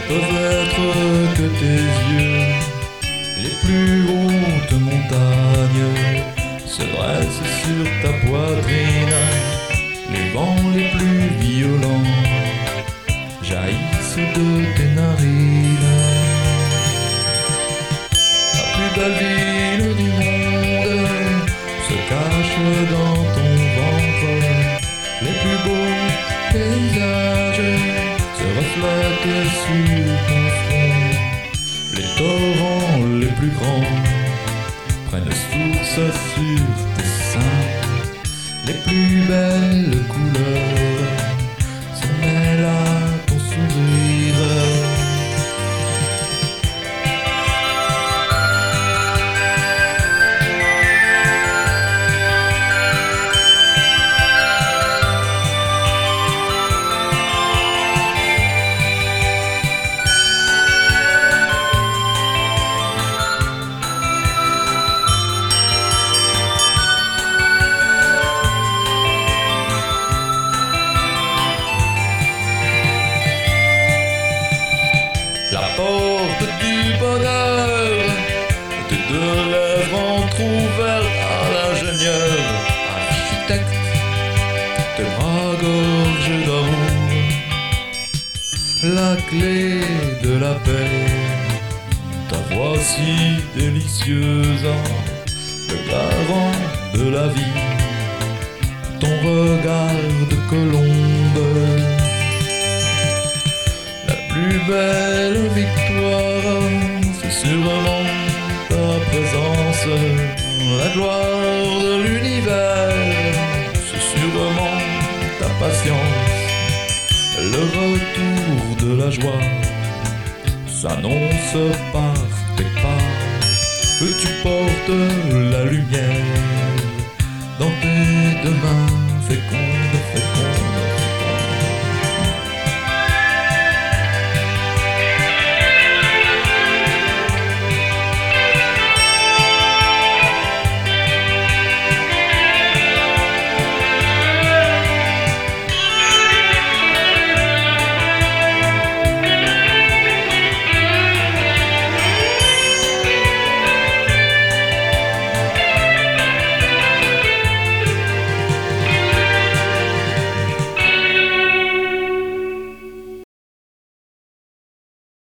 peuvent être que tes yeux. Les plus hautes montagnes se dressent sur ta poitrine. Les vents les plus violents jaillissent de tes narines. La plus belle ville du monde se cache dans ton ventre. Les plus beaux paysages se reflètent sur ton front. Les torrents les plus grands prennent source sur tes seins. Les plus belles couleurs se mêlent à ton sourire. La porte du bonheur, tes deux lèvres entr'ouvertes à l'ingénieur, architecte, tes bras gorgés d'amour. La clé de la paix, ta voix si délicieuse, le garant de la vie, ton regard de colombe. La plus belle victoire, c'est sûrement ta présence. La gloire de l'univers, c'est sûrement ta patience. Le retour de la joie s'annonce par tes pas. Tu portes la lumière dans tes deux mains fécondes.